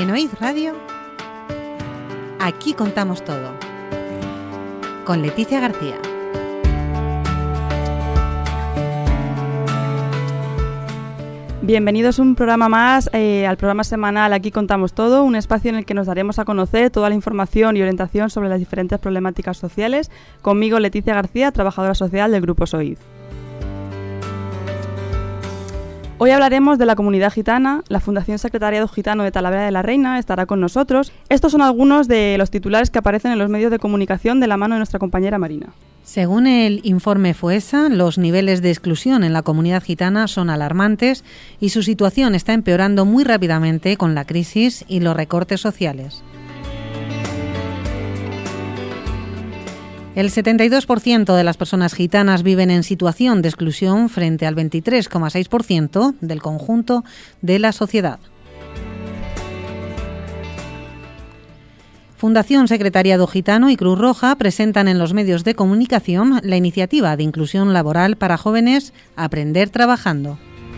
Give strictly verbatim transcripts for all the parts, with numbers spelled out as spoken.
En Oíd Radio, aquí contamos todo. Con Leticia García. Bienvenidos a un programa más, eh, al programa semanal Aquí Contamos Todo, un espacio en el que nos daremos a conocer toda la información y orientación sobre las diferentes problemáticas sociales. Conmigo, Leticia García, trabajadora social del Grupo SOID. Hoy hablaremos de la comunidad gitana. La Fundación Secretariado Gitano de Talavera de la Reina estará con nosotros. Estos son algunos de los titulares que aparecen en los medios de comunicación de la mano de nuestra compañera Marina. Según el informe FOESA, los niveles de exclusión en la comunidad gitana son alarmantes y su situación está empeorando muy rápidamente con la crisis y los recortes sociales. El setenta y dos por ciento de las personas gitanas viven en situación de exclusión frente al veintitrés coma seis por ciento del conjunto de la sociedad. Fundación Secretariado Gitano y Cruz Roja presentan en los medios de comunicación la iniciativa de inclusión laboral para jóvenes Aprender Trabajando.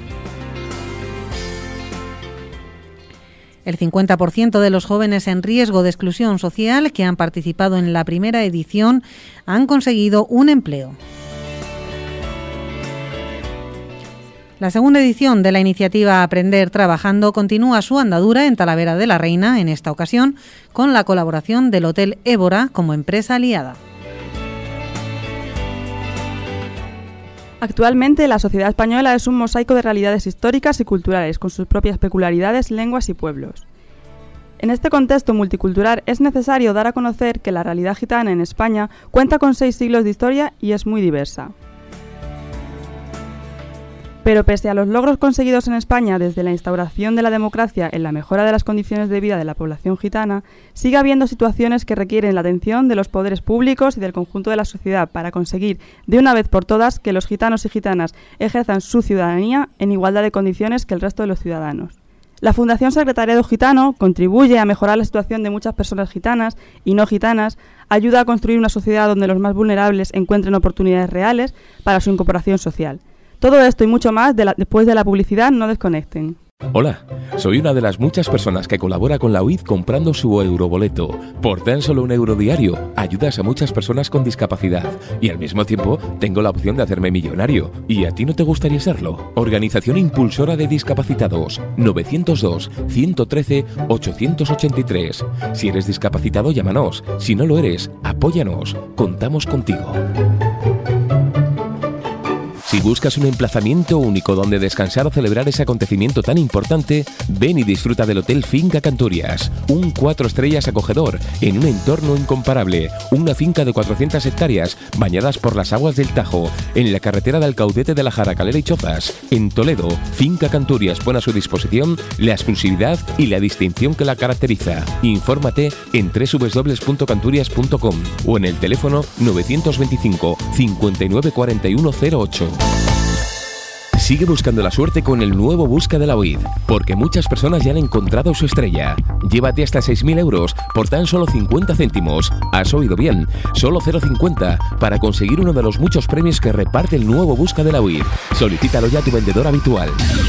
El cincuenta por ciento de los jóvenes en riesgo de exclusión social que han participado en la primera edición han conseguido un empleo. La segunda edición de la iniciativa Aprender Trabajando continúa su andadura en Talavera de la Reina, en esta ocasión con la colaboración del Hotel Évora como empresa aliada. Actualmente, la sociedad española es un mosaico de realidades históricas y culturales, con sus propias peculiaridades, lenguas y pueblos. En este contexto multicultural es necesario dar a conocer que la realidad gitana en España cuenta con seis siglos de historia y es muy diversa. Pero pese a los logros conseguidos en España desde la instauración de la democracia en la mejora de las condiciones de vida de la población gitana, sigue habiendo situaciones que requieren la atención de los poderes públicos y del conjunto de la sociedad para conseguir, de una vez por todas, que los gitanos y gitanas ejerzan su ciudadanía en igualdad de condiciones que el resto de los ciudadanos. La Fundación Secretariado Gitano contribuye a mejorar la situación de muchas personas gitanas y no gitanas, ayuda a construir una sociedad donde los más vulnerables encuentren oportunidades reales para su incorporación social. Todo esto y mucho más de la, después de la publicidad. No desconecten. Hola, soy una de las muchas personas que colabora con la U I D comprando su euroboleto. Por tan solo un euro diario, ayudas a muchas personas con discapacidad y al mismo tiempo tengo la opción de hacerme millonario. ¿Y a ti no te gustaría serlo? Organización Impulsora de Discapacitados, nueve cero dos, uno uno tres, ocho ocho tres. Si eres discapacitado, llámanos. Si no lo eres, apóyanos. Contamos contigo. Si buscas un emplazamiento único donde descansar o celebrar ese acontecimiento tan importante, ven y disfruta del Hotel Finca Cantorias, un cuatro estrellas acogedor en un entorno incomparable, una finca de cuatrocientas hectáreas bañadas por las aguas del Tajo, en la carretera de Alcaudete de la Jaracalera y Chozas. En Toledo, Finca Cantorias pone a su disposición la exclusividad y la distinción que la caracteriza. Infórmate en doble u doble u doble u punto canturias punto com o en el teléfono nueve dos cinco, cinco nueve cuatro uno cero ocho. Sigue buscando la suerte con el nuevo Busca de la U I D, porque muchas personas ya han encontrado su estrella. Llévate hasta seis mil euros por tan solo cincuenta céntimos. Has oído bien, solo cero coma cincuenta para conseguir uno de los muchos premios que reparte el nuevo Busca de la U I D. Solicítalo ya a tu vendedor habitual.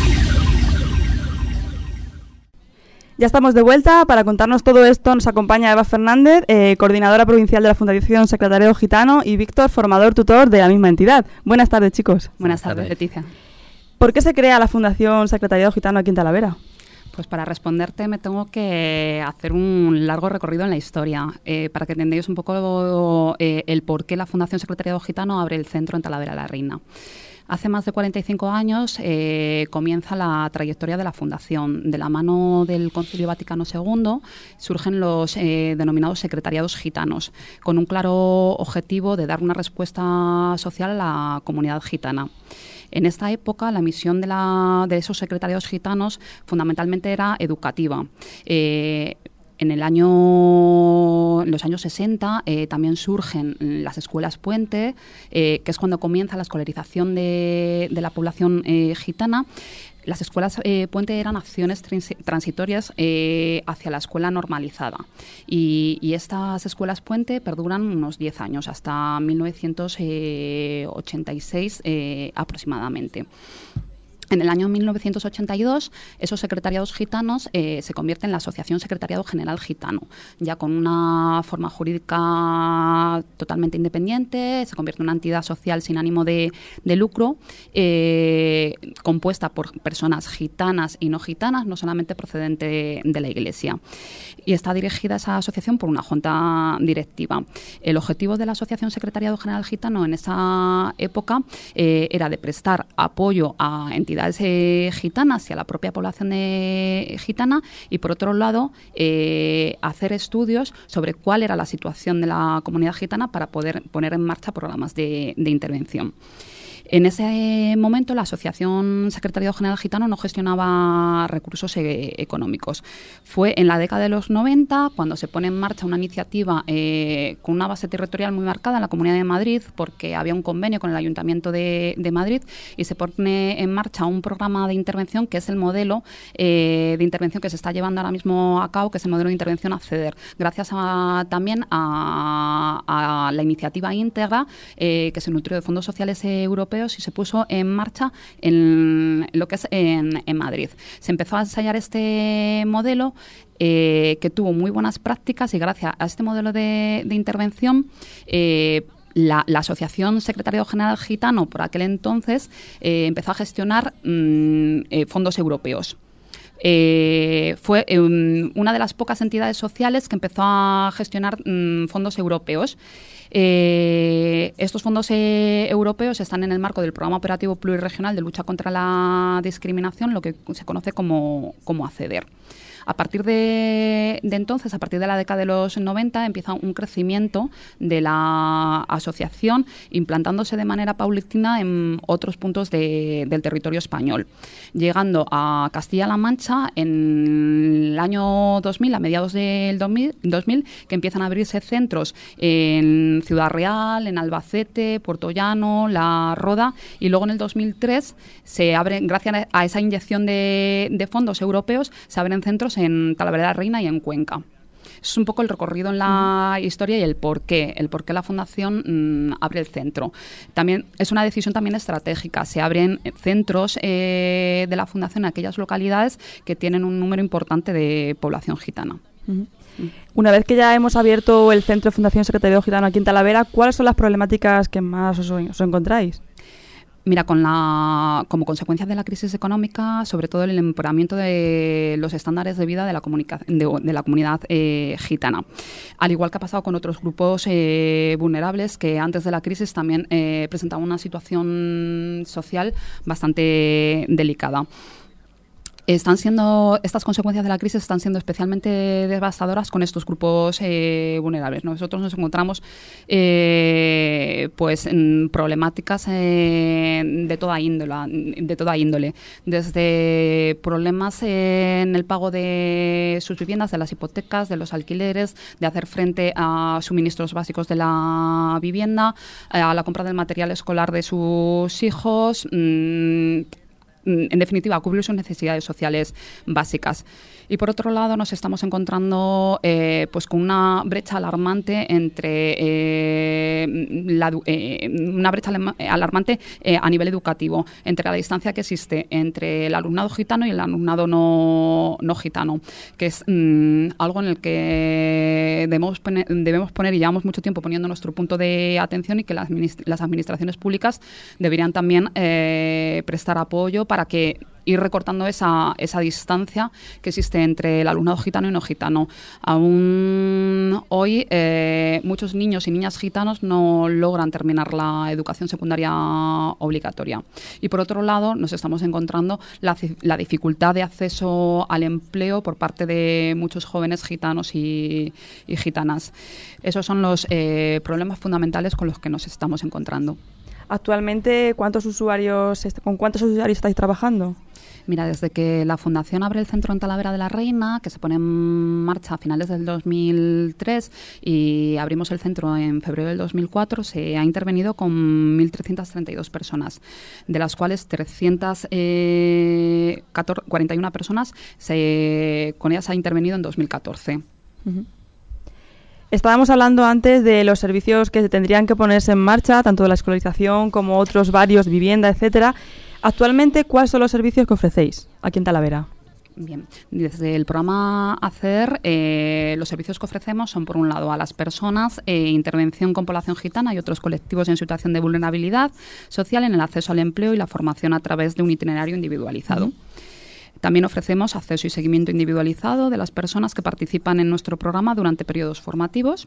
Ya estamos de vuelta. Para contarnos todo esto nos acompaña Eva Fernández, eh, coordinadora provincial de la Fundación Secretariado Gitano, y Víctor, formador tutor de la misma entidad. Buenas tardes, chicos. Buenas tardes, Leticia. ¿Por qué se crea la Fundación Secretariado Gitano aquí en Talavera? Pues para responderte me tengo que hacer un largo recorrido en la historia, eh, para que entendáis un poco eh, el por qué la Fundación Secretariado Gitano abre el centro en Talavera de la Reina. Hace más de cuarenta y cinco años eh, comienza la trayectoria de la Fundación. De la mano del Concilio Vaticano segundo surgen los eh, denominados secretariados gitanos, con un claro objetivo de dar una respuesta social a la comunidad gitana. En esta época, la misión de, la, de esos secretariados gitanos fundamentalmente era educativa. Eh, En el año, en los años sesenta eh, también surgen las escuelas puente, eh, que es cuando comienza la escolarización de, de la población eh, gitana. Las escuelas eh, puente eran acciones trans- transitorias eh, hacia la escuela normalizada. Y, y estas escuelas puente perduran unos diez años, hasta mil novecientos ochenta y seis eh, aproximadamente. En el año mil novecientos ochenta y dos, esos secretariados gitanos eh, se convierten en la Asociación Secretariado General Gitano, ya con una forma jurídica totalmente independiente, se convierte en una entidad social sin ánimo de, de lucro, eh, compuesta por personas gitanas y no gitanas, no solamente procedente de, de la Iglesia. Y está dirigida esa asociación por una junta directiva. El objetivo de la Asociación Secretariado General Gitano en esa época eh, era de prestar apoyo a entidades Eh, gitanas y a la propia población de, gitana, y por otro lado eh, hacer estudios sobre cuál era la situación de la comunidad gitana para poder poner en marcha programas de, de intervención. En ese momento, la Asociación Secretariado General Gitano no gestionaba recursos eh, económicos. Fue en la década de los noventa cuando se pone en marcha una iniciativa eh, con una base territorial muy marcada en la Comunidad de Madrid, porque había un convenio con el Ayuntamiento de, de Madrid, y se pone en marcha un programa de intervención que es el modelo eh, de intervención que se está llevando ahora mismo a cabo, que es el modelo de intervención ACCEDER, gracias a, también a, a la iniciativa íntegra eh, que se nutrió de fondos sociales eh, europeos y se puso en marcha en lo que es en, en Madrid. Se empezó a ensayar este modelo eh, que tuvo muy buenas prácticas, y gracias a este modelo de, de intervención eh, La, la Asociación Secretariado General Gitano por aquel entonces eh, empezó a gestionar mmm, eh, fondos europeos. Eh, fue eh, una de las pocas entidades sociales que empezó a gestionar mmm, fondos europeos. Eh, estos fondos eh, europeos están en el marco del Programa Operativo Pluriregional de Lucha contra la Discriminación, lo que se conoce como, como ACCEDER. A partir de, de entonces, a partir de la década de los noventa, empieza un crecimiento de la asociación, implantándose de manera paulatina en otros puntos de, del territorio español, llegando a Castilla-La Mancha en el año dos mil, a mediados del dos mil, que empiezan a abrirse centros en Ciudad Real, en Albacete, Puerto Llano, La Roda, y luego en el dos mil tres se abren, gracias a esa inyección de, de fondos europeos, se abren centros en Talavera de la Reina y en Cuenca. Es un poco el recorrido en la mm. historia y el por qué, el por qué la Fundación mmm, abre el centro. También es una decisión también estratégica. Se abren centros eh, de la Fundación en aquellas localidades que tienen un número importante de población gitana. Mm. Una vez que ya hemos abierto el centro de Fundación Secretariado Gitano aquí en Talavera, ¿cuáles son las problemáticas que más os, os encontráis? Mira, con la, como consecuencia de la crisis económica, sobre todo el empeoramiento de los estándares de vida de la, de, de la comunidad eh, gitana. Al igual que ha pasado con otros grupos eh, vulnerables que antes de la crisis también eh, presentaban una situación social bastante delicada. Están siendo, estas consecuencias de la crisis están siendo especialmente devastadoras con estos grupos eh, vulnerables. Nosotros nos encontramos eh, pues en problemáticas eh, de toda índole, de toda índole, desde problemas eh, en el pago de sus viviendas, de las hipotecas, de los alquileres, de hacer frente a suministros básicos de la vivienda, eh, a la compra del material escolar de sus hijos. Mmm, en definitiva, a cubrir sus necesidades sociales básicas. Y por otro lado, nos estamos encontrando eh, pues con una brecha alarmante entre eh, la, eh, una brecha alarmante eh, a nivel educativo, entre la distancia que existe entre el alumnado gitano y el alumnado no, no gitano, que es mmm, algo en el que debemos poner, debemos poner, y llevamos mucho tiempo poniendo nuestro punto de atención, y que las, administ- las administraciones públicas deberían también eh, prestar apoyo para que ir recortando esa, esa distancia que existe entre el alumnado gitano y no gitano. Aún hoy eh, muchos niños y niñas gitanos no logran terminar la educación secundaria obligatoria. Y por otro lado, nos estamos encontrando la, la dificultad de acceso al empleo por parte de muchos jóvenes gitanos y, y gitanas. Esos son los eh, problemas fundamentales con los que nos estamos encontrando. Actualmente, ¿cuántos usuarios, ¿con cuántos usuarios estáis trabajando? Mira, desde que la Fundación abre el centro en Talavera de la Reina, que se pone en marcha a finales del dos mil tres, y abrimos el centro en febrero del dos mil cuatro, se ha intervenido con mil trescientas treinta y dos personas, de las cuales trescientas cuarenta y una personas se, con ellas se ha intervenido en dos mil catorce. Uh-huh. Estábamos hablando antes de los servicios que tendrían que ponerse en marcha, tanto de la escolarización como otros varios, vivienda, etcétera. Actualmente, ¿cuáles son los servicios que ofrecéis aquí en Talavera? Bien, desde el programa ACEDER, eh, los servicios que ofrecemos son, por un lado, a las personas, eh, intervención con población gitana y otros colectivos en situación de vulnerabilidad social en el acceso al empleo y la formación a través de un itinerario individualizado. Uh-huh. También ofrecemos acceso y seguimiento individualizado de las personas que participan en nuestro programa durante periodos formativos.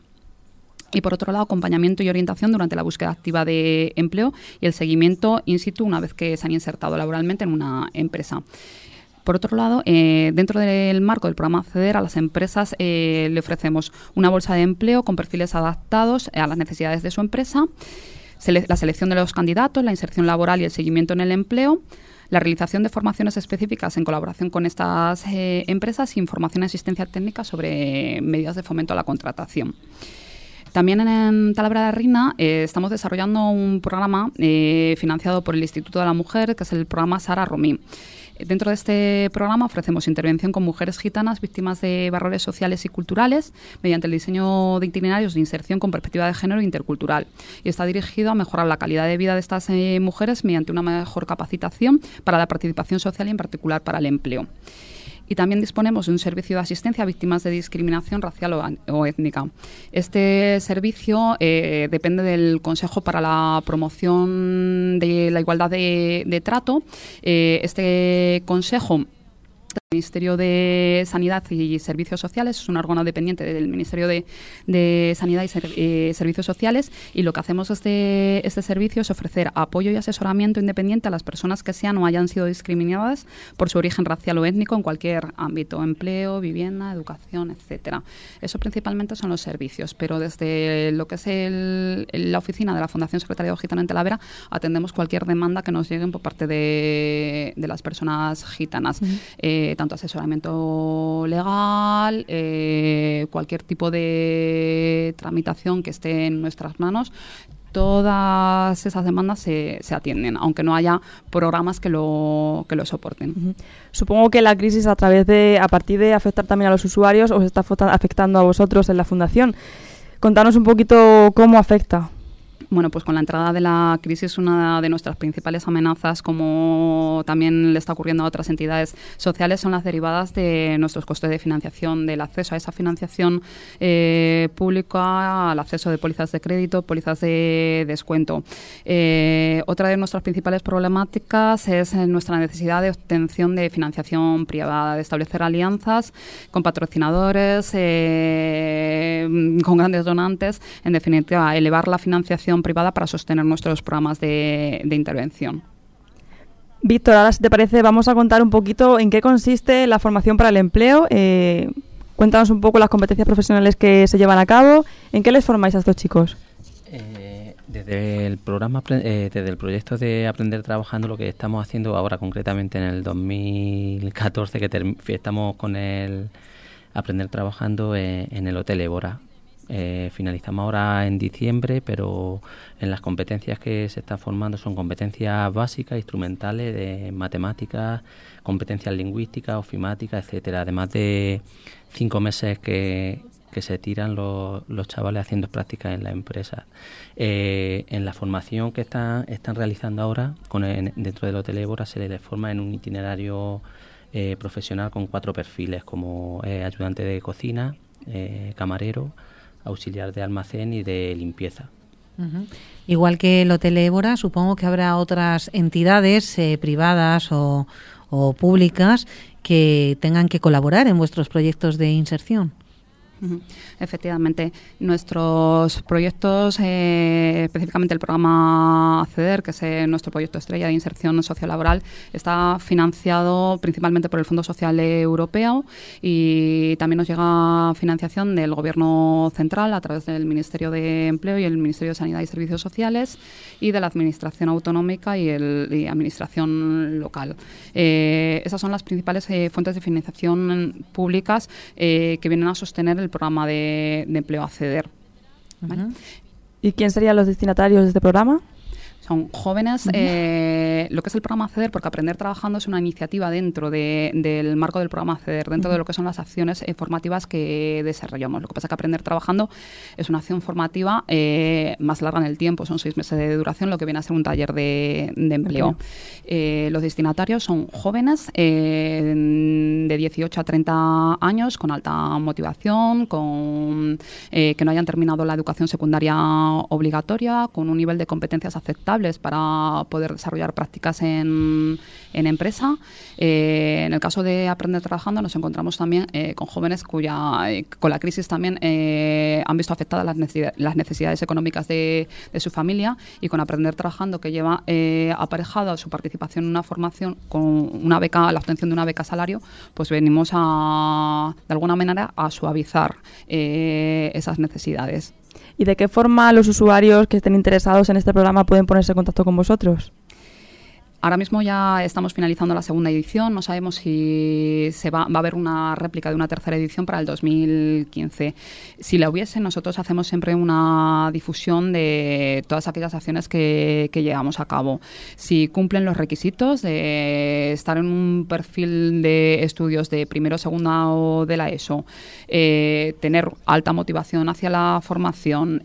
Y, por otro lado, acompañamiento y orientación durante la búsqueda activa de empleo y el seguimiento in situ una vez que se han insertado laboralmente en una empresa. Por otro lado, eh, dentro del marco del programa ACEDER, a las empresas eh, le ofrecemos una bolsa de empleo con perfiles adaptados a las necesidades de su empresa, sele- la selección de los candidatos, la inserción laboral y el seguimiento en el empleo, la realización de formaciones específicas en colaboración con estas eh, empresas y información y asistencia técnica sobre medidas de fomento a la contratación. También en Talavera de la Reina eh, estamos desarrollando un programa eh, financiado por el Instituto de la Mujer, que es el programa Sara Romí. Dentro de este programa ofrecemos intervención con mujeres gitanas víctimas de valores sociales y culturales mediante el diseño de itinerarios de inserción con perspectiva de género e intercultural. Y está dirigido a mejorar la calidad de vida de estas eh, mujeres mediante una mejor capacitación para la participación social y en particular para el empleo. Y también disponemos de un servicio de asistencia a víctimas de discriminación racial o, o étnica. Este servicio eh, depende del Consejo para la Promoción de la Igualdad de, de Trato. Eh, este consejo del Ministerio de Sanidad y Servicios Sociales es un órgano dependiente del Ministerio de, de Sanidad y Ser, eh, Servicios Sociales, y lo que hacemos desde este servicio es ofrecer apoyo y asesoramiento independiente a las personas que sean o hayan sido discriminadas por su origen racial o étnico en cualquier ámbito: empleo, vivienda, educación, etcétera. Eso principalmente son los servicios, pero desde lo que es el, la oficina de la Fundación Secretariado Gitano en Talavera atendemos cualquier demanda que nos llegue por parte de, de las personas gitanas. Uh-huh. eh, tanto asesoramiento legal, eh, cualquier tipo de tramitación que esté en nuestras manos. Todas esas demandas se, se atienden, aunque no haya programas que lo que lo soporten. Uh-huh. Supongo que la crisis, a través de a partir de afectar también a los usuarios, os está afectando a vosotros en la Fundación. Contanos un poquito cómo afecta. Bueno, pues con la entrada de la crisis, una de nuestras principales amenazas, como también le está ocurriendo a otras entidades sociales, son las derivadas de nuestros costes de financiación, del acceso a esa financiación eh, pública, al acceso de pólizas de crédito, pólizas de descuento. Eh, otra de nuestras principales problemáticas es nuestra necesidad de obtención de financiación privada, de establecer alianzas con patrocinadores, eh, con grandes donantes, en definitiva, elevar la financiación privada para sostener nuestros programas de, de intervención. Víctor, ahora si te parece vamos a contar un poquito en qué consiste la formación para el empleo. Eh, cuéntanos un poco las competencias profesionales que se llevan a cabo. ¿En qué les formáis a estos chicos? Eh, desde el programa, eh, desde el proyecto de Aprender Trabajando, lo que estamos haciendo ahora concretamente en el dos mil catorce, que term- estamos con el Aprender Trabajando eh, en el Hotel Évora. Eh, finalizamos ahora en diciembre, pero en las competencias que se están formando son competencias básicas, instrumentales, de matemáticas, competencias lingüísticas, ofimáticas, etcétera. Además de cinco meses que, que se tiran los, los chavales haciendo prácticas en la empresa. Eh, en la formación que están, están realizando ahora con el, dentro del Hotel Évora se les forma en un itinerario eh, profesional con cuatro perfiles, como eh, ayudante de cocina, eh, camarero, auxiliar de almacén y de limpieza. Uh-huh. Igual que el Hotel Évora, supongo que habrá otras entidades eh, privadas o, o públicas que tengan que colaborar en vuestros proyectos de inserción. Uh-huh. Efectivamente, nuestros proyectos, eh, específicamente el programa ACEDER, que es eh, nuestro proyecto estrella de inserción sociolaboral, está financiado principalmente por el Fondo Social Europeo, y también nos llega financiación del Gobierno Central a través del Ministerio de Empleo y el Ministerio de Sanidad y Servicios Sociales, y de la Administración Autonómica y, el, y Administración Local. Eh, esas son las principales eh, fuentes de financiación públicas eh, que vienen a sostener el programa de, de empleo ACEDER. ¿Vale? Uh-huh. ¿Y quién serían los destinatarios de este programa? Son jóvenes, uh-huh. eh, lo que es el programa Acceder, porque Aprender Trabajando es una iniciativa dentro de, del marco del programa Acceder, dentro uh-huh. de lo que son las acciones eh, formativas que desarrollamos. Lo que pasa es que Aprender Trabajando es una acción formativa eh, más larga en el tiempo, son seis meses de duración, lo que viene a ser un taller de, de empleo. Uh-huh. Eh, los destinatarios son jóvenes eh, de dieciocho a treinta años, con alta motivación, con eh, que no hayan terminado la educación secundaria obligatoria, con un nivel de competencias aceptables para poder desarrollar prácticas en, en empresa. Eh, en el caso de Aprender Trabajando nos encontramos también eh, con jóvenes cuya, eh, con la crisis también eh, han visto afectadas las, necesidad, las necesidades económicas de, de su familia, y con Aprender Trabajando, que lleva eh, aparejado su participación en una formación con una beca, la obtención de una beca salario, pues venimos a, de alguna manera, a suavizar eh, esas necesidades. ¿Y de qué forma los usuarios que estén interesados en este programa pueden ponerse en contacto con vosotros? Ahora mismo ya estamos finalizando la segunda edición, no sabemos si se va, va a haber una réplica de una tercera edición para el dos mil quince. Si la hubiese, nosotros hacemos siempre una difusión de todas aquellas acciones que, que llevamos a cabo. Si cumplen los requisitos de estar en un perfil de estudios de primero, segunda o de la ESO, eh, tener alta motivación hacia la formación,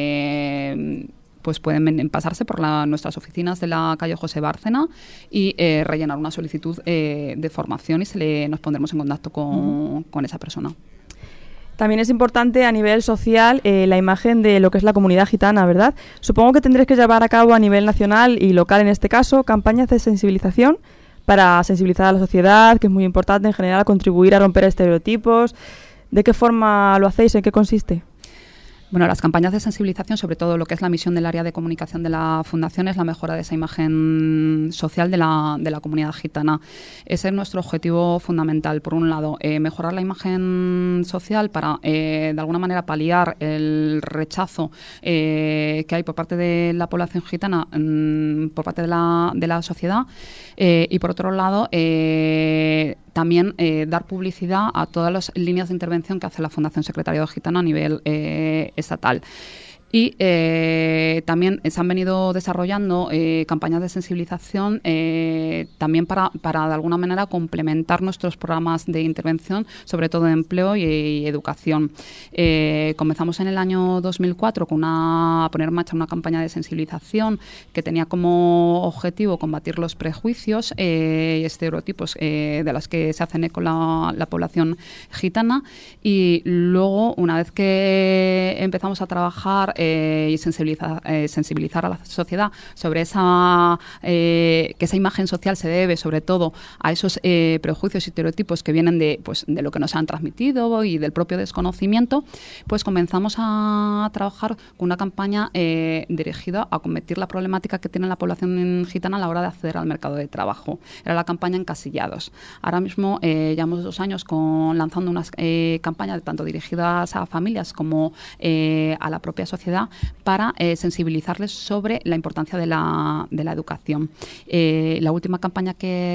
eh, pues pueden pasarse por la, nuestras oficinas de la calle José Bárcena y eh, rellenar una solicitud eh, de formación, y se le, nos pondremos en contacto con, uh-huh. con esa persona. También es importante a nivel social eh, la imagen de lo que es la comunidad gitana, ¿verdad? Supongo que tendréis que llevar a cabo a nivel nacional y local, en este caso, campañas de sensibilización para sensibilizar a la sociedad, que es muy importante en general, contribuir a romper estereotipos. ¿De qué forma lo hacéis? ¿En qué consiste? Bueno, las campañas de sensibilización, sobre todo lo que es la misión del área de comunicación de la Fundación, es la mejora de esa imagen social de la, de la comunidad gitana. Ese es nuestro objetivo fundamental. Por un lado, eh, mejorar la imagen social para, eh, de alguna manera, paliar el rechazo eh, que hay por parte de la población gitana, mmm, por parte de la, de la sociedad. Eh, y, por otro lado, eh, también eh, dar publicidad a todas las líneas de intervención que hace la Fundación Secretariado Gitano a nivel eh, estatal. Y eh, también se han venido desarrollando eh, campañas de sensibilización eh, también para, para, de alguna manera, complementar nuestros programas de intervención, sobre todo de empleo y, y educación. Eh, comenzamos en el año dos mil cuatro con una, a poner en marcha una campaña de sensibilización que tenía como objetivo combatir los prejuicios eh, y estereotipos eh, de los que se hacen eco la, la población gitana. Y luego, una vez que empezamos a trabajar Eh, y sensibilizar, eh, sensibilizar a la sociedad sobre esa eh, que esa imagen social se debe sobre todo a esos eh, prejuicios y estereotipos que vienen de, pues, de lo que nos han transmitido y del propio desconocimiento, pues comenzamos a trabajar con una campaña eh, dirigida a combatir la problemática que tiene la población gitana a la hora de acceder al mercado de trabajo. Era la campaña Encasillados. Ahora mismo eh, llevamos dos años con, lanzando unas eh, campañas tanto dirigidas a familias como eh, a la propia sociedad para eh, sensibilizarles sobre la importancia de la, de la educación. Eh, la última campaña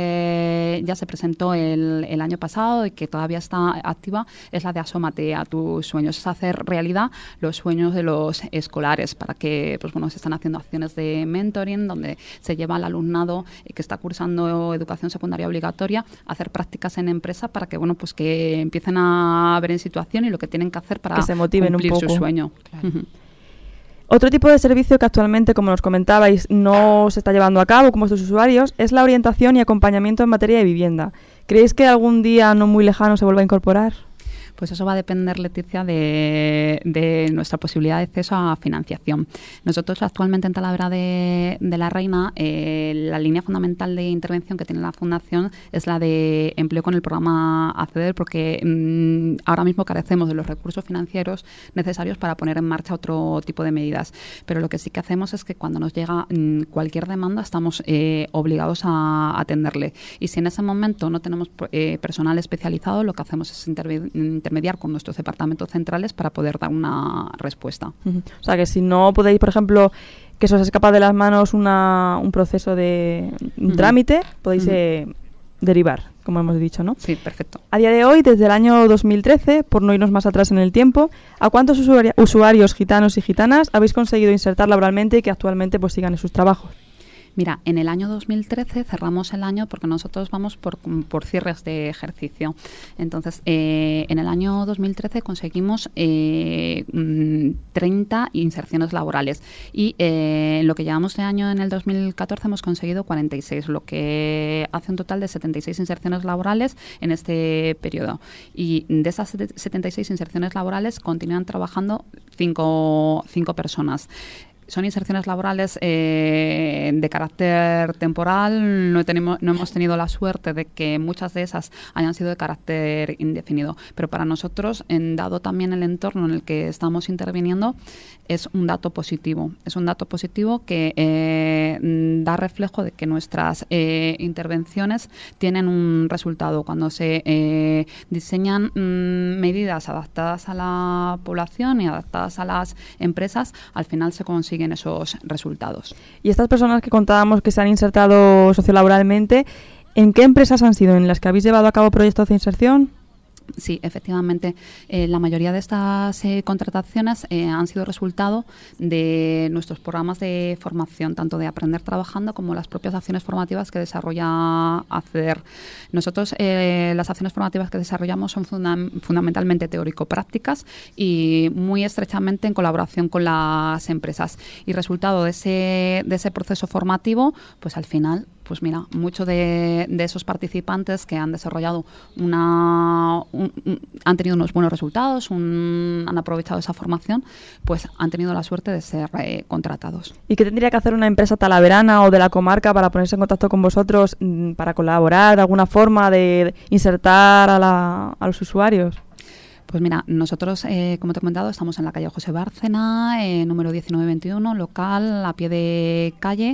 que ya se presentó el, el año pasado y que todavía está activa es la de Asómate a tus sueños. Es hacer realidad los sueños de los escolares, para que, pues bueno, se están haciendo acciones de mentoring donde se lleva al alumnado que está cursando educación secundaria obligatoria a hacer prácticas en empresa para que, bueno, pues que empiecen a ver en situación y lo que tienen que hacer para que se motiven cumplir un poco. Su sueño. Claro. Uh-huh. Otro tipo de servicio que actualmente, como nos comentabais, no se está llevando a cabo con vuestros usuarios es la orientación y acompañamiento en materia de vivienda. ¿Creéis que algún día no muy lejano se vuelva a incorporar? Pues eso va a depender, Leticia, de, de nuestra posibilidad de acceso a financiación. Nosotros actualmente en Talavera de, de la Reina, eh, la línea fundamental de intervención que tiene la Fundación es la de empleo con el programa Acceder, porque mmm, ahora mismo carecemos de los recursos financieros necesarios para poner en marcha otro tipo de medidas. Pero lo que sí que hacemos es que cuando nos llega mmm, cualquier demanda estamos eh, obligados a atenderle. Y si en ese momento no tenemos eh, personal especializado, lo que hacemos es intervenir intermediar con nuestros departamentos centrales para poder dar una respuesta. Uh-huh. O sea, que si no podéis, por ejemplo, que se os escapa de las manos una, un proceso de un uh-huh. trámite, podéis uh-huh. eh, derivar, como hemos dicho, ¿no? Sí, perfecto. A día de hoy, desde el año dos mil trece, por no irnos más atrás en el tiempo, ¿a cuántos usuari- usuarios gitanos y gitanas habéis conseguido insertar laboralmente y que actualmente pues sigan en sus trabajos? Mira, en el año dos mil trece cerramos el año porque nosotros vamos por, por cierres de ejercicio. Entonces, eh, en el año dos mil trece conseguimos eh, treinta inserciones laborales y eh, en lo que llevamos de año, en el dos mil catorce, hemos conseguido cuarenta y seis, lo que hace un total de setenta y seis inserciones laborales en este periodo. Y de esas setenta y seis inserciones laborales continúan trabajando cinco, cinco personas. Son inserciones laborales eh, de carácter temporal. No, tenemos, no hemos tenido la suerte de que muchas de esas hayan sido de carácter indefinido. Pero para nosotros, en dado también el entorno en el que estamos interviniendo, es un dato positivo. Es un dato positivo que eh, da reflejo de que nuestras eh, intervenciones tienen un resultado. Cuando se eh, diseñan mmm, medidas adaptadas a la población y adaptadas a las empresas, al final se consigue en esos resultados. Y estas personas que contábamos que se han insertado sociolaboralmente, ¿en qué empresas han sido en las que habéis llevado a cabo proyectos de inserción? Sí, efectivamente, eh, la mayoría de estas eh, contrataciones eh, han sido resultado de nuestros programas de formación, tanto de Aprender Trabajando como las propias acciones formativas que desarrolla ACEDER. Nosotros, eh, las acciones formativas que desarrollamos son funda- fundamentalmente teórico-prácticas y muy estrechamente en colaboración con las empresas. Y resultado de ese, de ese proceso formativo, pues al final, pues mira, muchos de, de esos participantes que han desarrollado una... Un, un, han tenido unos buenos resultados, un, han aprovechado esa formación, pues han tenido la suerte de ser eh, contratados. ¿Y qué tendría que hacer una empresa talaverana o de la comarca para ponerse en contacto con vosotros, mmm, para colaborar, de alguna forma de insertar a, la, a los usuarios? Pues mira, nosotros, eh, como te he comentado, estamos en la calle José Bárcena, eh, número diecinueve veintiuno, local, a pie de calle.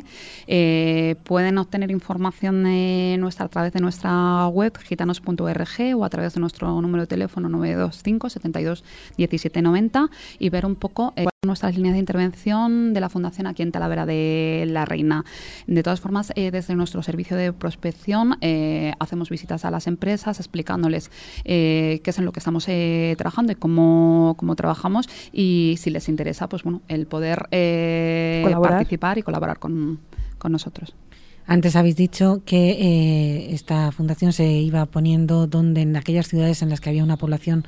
Eh, pueden obtener información de nuestra, a través de nuestra web, gitanos punto org, o a través de nuestro número de teléfono nueve dos cinco, setenta y dos, diecisiete noventa, y ver un poco eh, nuestras líneas de intervención de la Fundación aquí en Talavera de la Reina. De todas formas, eh, desde nuestro servicio de prospección eh, hacemos visitas a las empresas explicándoles eh, qué es en lo que estamos eh, trabajando y cómo, cómo trabajamos, y si les interesa, pues bueno, el poder eh, participar y colaborar con, con nosotros. Antes habéis dicho que eh, esta fundación se iba poniendo donde en aquellas ciudades en las que había una población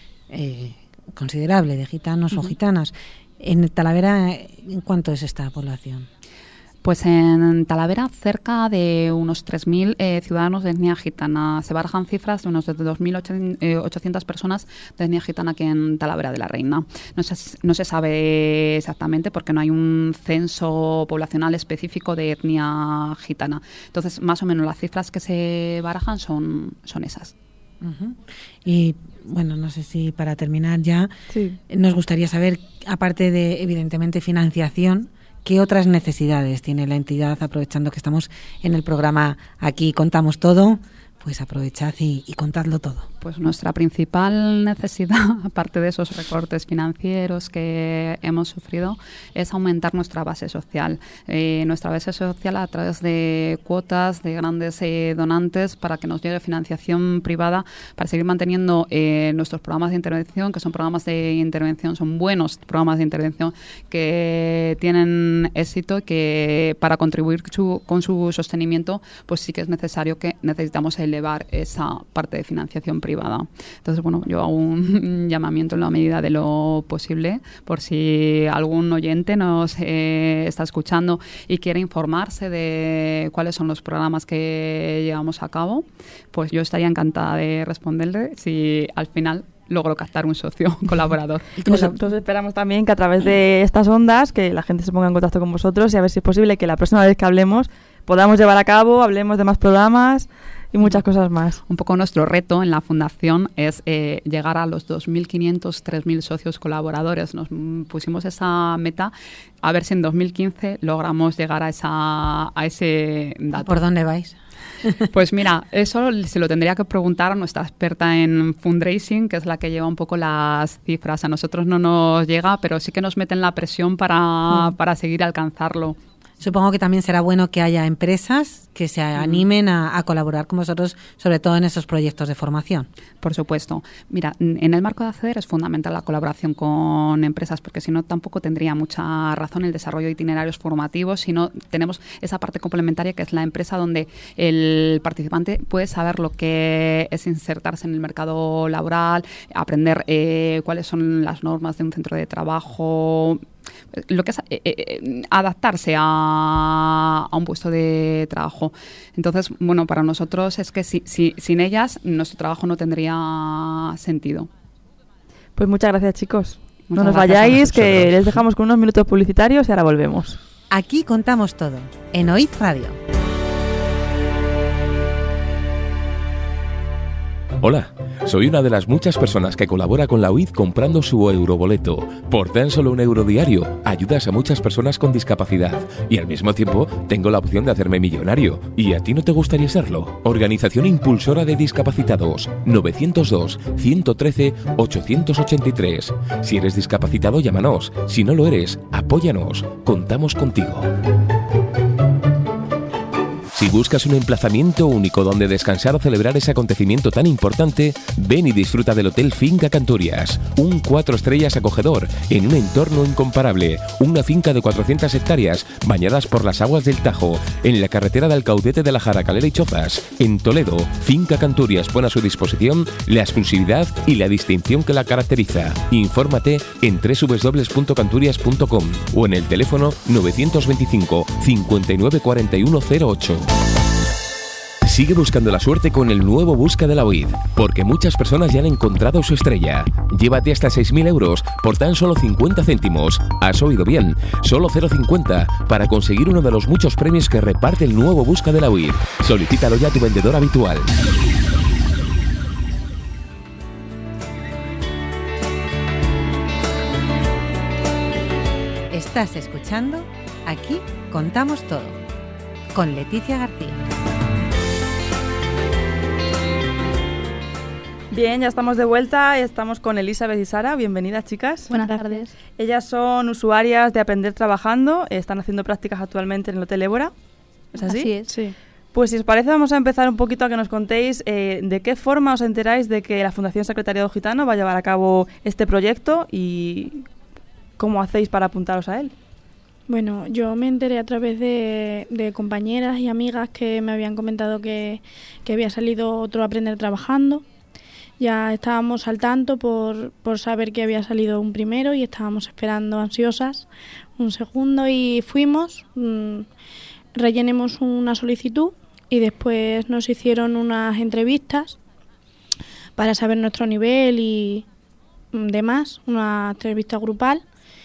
eh, considerable de gitanos uh-huh. o gitanas. En Talavera, ¿en cuánto es esta población? Pues en Talavera, cerca de unos tres mil eh, ciudadanos de etnia gitana. Se barajan cifras de unos dos mil ochocientas personas de etnia gitana aquí en Talavera de la Reina. No se, no se sabe exactamente porque no hay un censo poblacional específico de etnia gitana. Entonces, más o menos las cifras que se barajan son, son esas. Uh-huh. Y bueno, no sé si para terminar ya, sí. nos gustaría saber, aparte de evidentemente financiación, ¿qué otras necesidades tiene la entidad? Aprovechando que estamos en el programa Aquí Contamos Todo, pues aprovechad y, y contadlo todo. Pues nuestra principal necesidad, aparte de esos recortes financieros que hemos sufrido, es aumentar nuestra base social. Eh, nuestra base social a través de cuotas de grandes eh, donantes para que nos llegue financiación privada para seguir manteniendo eh, nuestros programas de intervención, que son programas de intervención, son buenos programas de intervención que tienen éxito y que para contribuir su, con su sostenimiento, pues sí que es necesario que necesitamos elevar esa parte de financiación privada. Entonces, bueno, yo hago un llamamiento en la medida de lo posible por si algún oyente nos eh, está escuchando y quiere informarse de cuáles son los programas que llevamos a cabo, pues yo estaría encantada de responderle si al final logro captar un socio colaborador. Y nosotros esperamos también que a través de estas ondas que la gente se ponga en contacto con vosotros y a ver si es posible que la próxima vez que hablemos podamos llevar a cabo, hablemos de más programas y muchas cosas más. Un poco nuestro reto en la Fundación es eh, llegar a los dos mil quinientos, tres mil socios colaboradores. Nos pusimos esa meta, a ver si en dos mil quince logramos llegar a, esa, a ese dato. ¿Por dónde vais? Pues mira, eso se lo tendría que preguntar a nuestra experta en fundraising, que es la que lleva un poco las cifras. A nosotros no nos llega, pero sí que nos meten la presión para, mm. para seguir alcanzarlo. Supongo que también será bueno que haya empresas que se animen a, a colaborar con vosotros, sobre todo en esos proyectos de formación. Por supuesto. Mira, en el marco de Acceder es fundamental la colaboración con empresas, porque si no tampoco tendría mucha razón el desarrollo de itinerarios formativos, si no tenemos esa parte complementaria que es la empresa donde el participante puede saber lo que es insertarse en el mercado laboral, aprender eh, cuáles son las normas de un centro de trabajo, lo que es eh, eh, adaptarse a, a un puesto de trabajo. Entonces, bueno, para nosotros es que si, si, sin ellas nuestro trabajo no tendría sentido. Pues muchas gracias, chicos. Muchas no nos gracias, vayáis, que gracias. les dejamos con unos minutos publicitarios y ahora volvemos. Aquí contamos todo, en O I D Radio. Hola, soy una de las muchas personas que colabora con la U I D comprando su euroboleto. Por tan solo un euro diario, ayudas a muchas personas con discapacidad y al mismo tiempo tengo la opción de hacerme millonario. ¿Y a ti no te gustaría serlo? Organización Impulsora de Discapacitados, nueve cero dos, uno uno tres, ocho ocho tres. Si eres discapacitado, llámanos. Si no lo eres, apóyanos. Contamos contigo. Si buscas un emplazamiento único donde descansar o celebrar ese acontecimiento tan importante, ven y disfruta del Hotel Finca Cantorias, un cuatro estrellas acogedor en un entorno incomparable, una finca de cuatrocientas hectáreas bañadas por las aguas del Tajo, en la carretera de Alcaudete de la Jaracalera y Chozas, en Toledo. Finca Cantorias pone a su disposición la exclusividad y la distinción que la caracteriza. Infórmate en doble u doble u doble u punto canturias punto com o en el teléfono nueve dos cinco, cincuenta y nueve cuarenta y uno cero ocho. Sigue buscando la suerte con el nuevo Busca de la O I D, porque muchas personas ya han encontrado su estrella. Llévate hasta seis mil euros por tan solo cincuenta céntimos. Has oído bien, solo cero coma cincuenta para conseguir uno de los muchos premios que reparte el nuevo Busca de la O I D. Solicítalo ya a tu vendedor habitual. Estás escuchando Aquí contamos todo, con Leticia García. Bien, ya estamos de vuelta, estamos con Elizabeth y Sara. Bienvenidas, chicas. Buenas tardes. Ellas son usuarias de Aprender Trabajando, están haciendo prácticas actualmente en el Hotel Évora. ¿Es así? Así es. Sí. Pues si os parece vamos a empezar un poquito a que nos contéis eh, de qué forma os enteráis de que la Fundación Secretariado Gitano va a llevar a cabo este proyecto y cómo hacéis para apuntaros a él. Bueno, yo me enteré a través de, de compañeras y amigas que me habían comentado que, que había salido otro Aprender Trabajando. Ya estábamos al tanto por, por saber que había salido un primero y estábamos esperando ansiosas un segundo y fuimos, mmm, rellenemos una solicitud y después nos hicieron unas entrevistas para saber nuestro nivel y demás, una entrevista grupal.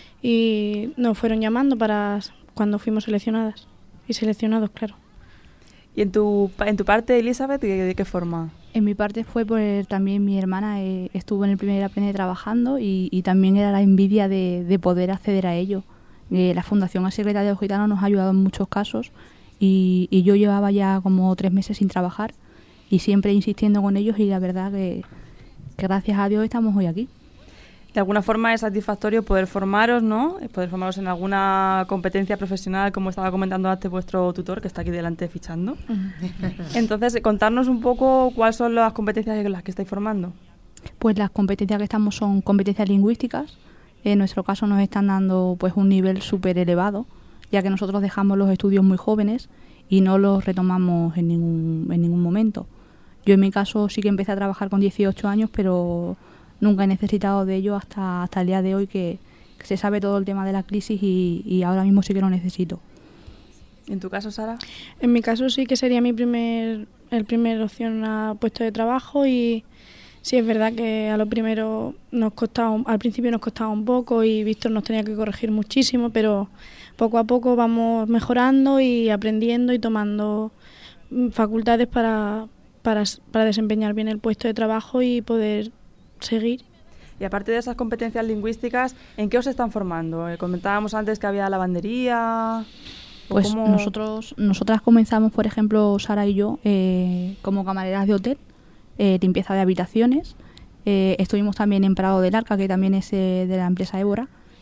Y nos fueron llamando para cuando fuimos seleccionadas y seleccionados, claro. ¿Y en tu en tu parte, Elizabeth, de, de qué forma? En mi parte fue pues también mi hermana eh, estuvo en el primer Aprender Trabajando y, y también era la envidia de, de poder acceder a ello. Eh, la Fundación Secretariado Gitano nos ha ayudado en muchos casos y, y yo llevaba ya como tres meses sin trabajar y siempre insistiendo con ellos y la verdad que, que gracias a Dios estamos hoy aquí. De alguna forma es satisfactorio poder formaros, ¿no? Poder formaros en alguna competencia profesional, como estaba comentando antes vuestro tutor, que está aquí delante fichando. Entonces, contarnos un poco cuáles son las competencias en las que estáis formando. Pues las competencias que estamos son competencias lingüísticas. En nuestro caso nos están dando pues un nivel súper elevado, ya que nosotros dejamos los estudios muy jóvenes y no los retomamos en ningún, en ningún momento. Yo en mi caso sí que empecé a trabajar con dieciocho años, pero nunca he necesitado de ello hasta, hasta el día de hoy que, que se sabe todo el tema de la crisis y, y ahora mismo sí que lo necesito. ¿En tu caso, Sara? En mi caso sí que sería mi primer, el primer opción a puesto de trabajo y sí es verdad que a lo primero nos costaba, al principio nos costaba un poco y Víctor nos tenía que corregir muchísimo, pero poco a poco vamos mejorando y aprendiendo y tomando facultades para, para, para desempeñar bien el puesto de trabajo y poder seguir. Y aparte de esas competencias lingüísticas, ¿en qué os están formando? Eh, comentábamos antes que había lavandería. Pues ¿cómo? nosotros, nosotras comenzamos, por ejemplo, Sara y yo, eh, como camareras de hotel, eh, limpieza de habitaciones. Eh, estuvimos también en Prado del Arca, que también es eh, de la empresa Évora,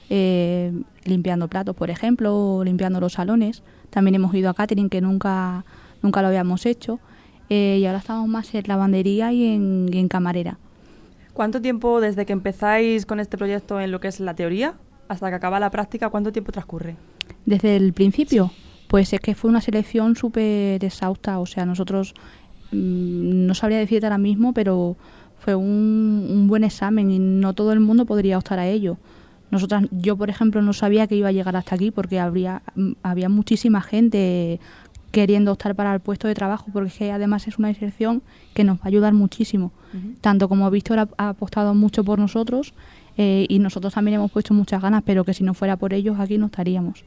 eh, limpiando platos, por ejemplo, o limpiando los salones. También hemos ido a catering, que nunca, nunca lo habíamos hecho. Eh, y ahora estamos más en lavandería y en, y en camarera. ¿Cuánto tiempo desde que empezáis con este proyecto en lo que es la teoría hasta que acaba la práctica, cuánto tiempo transcurre? Desde el principio, pues es que fue una selección súper exhausta. O sea, nosotros, mmm, no sabría decirte ahora mismo, pero fue un, un buen examen y no todo el mundo podría optar a ello. Nosotras, yo por ejemplo no sabía que iba a llegar hasta aquí porque habría, había muchísima gente queriendo optar para el puesto de trabajo, porque es que además es una inserción que nos va a ayudar muchísimo. Uh-huh. Tanto como Víctor ha, ha apostado mucho por nosotros eh, y nosotros también hemos puesto muchas ganas, pero que si no fuera por ellos aquí no estaríamos.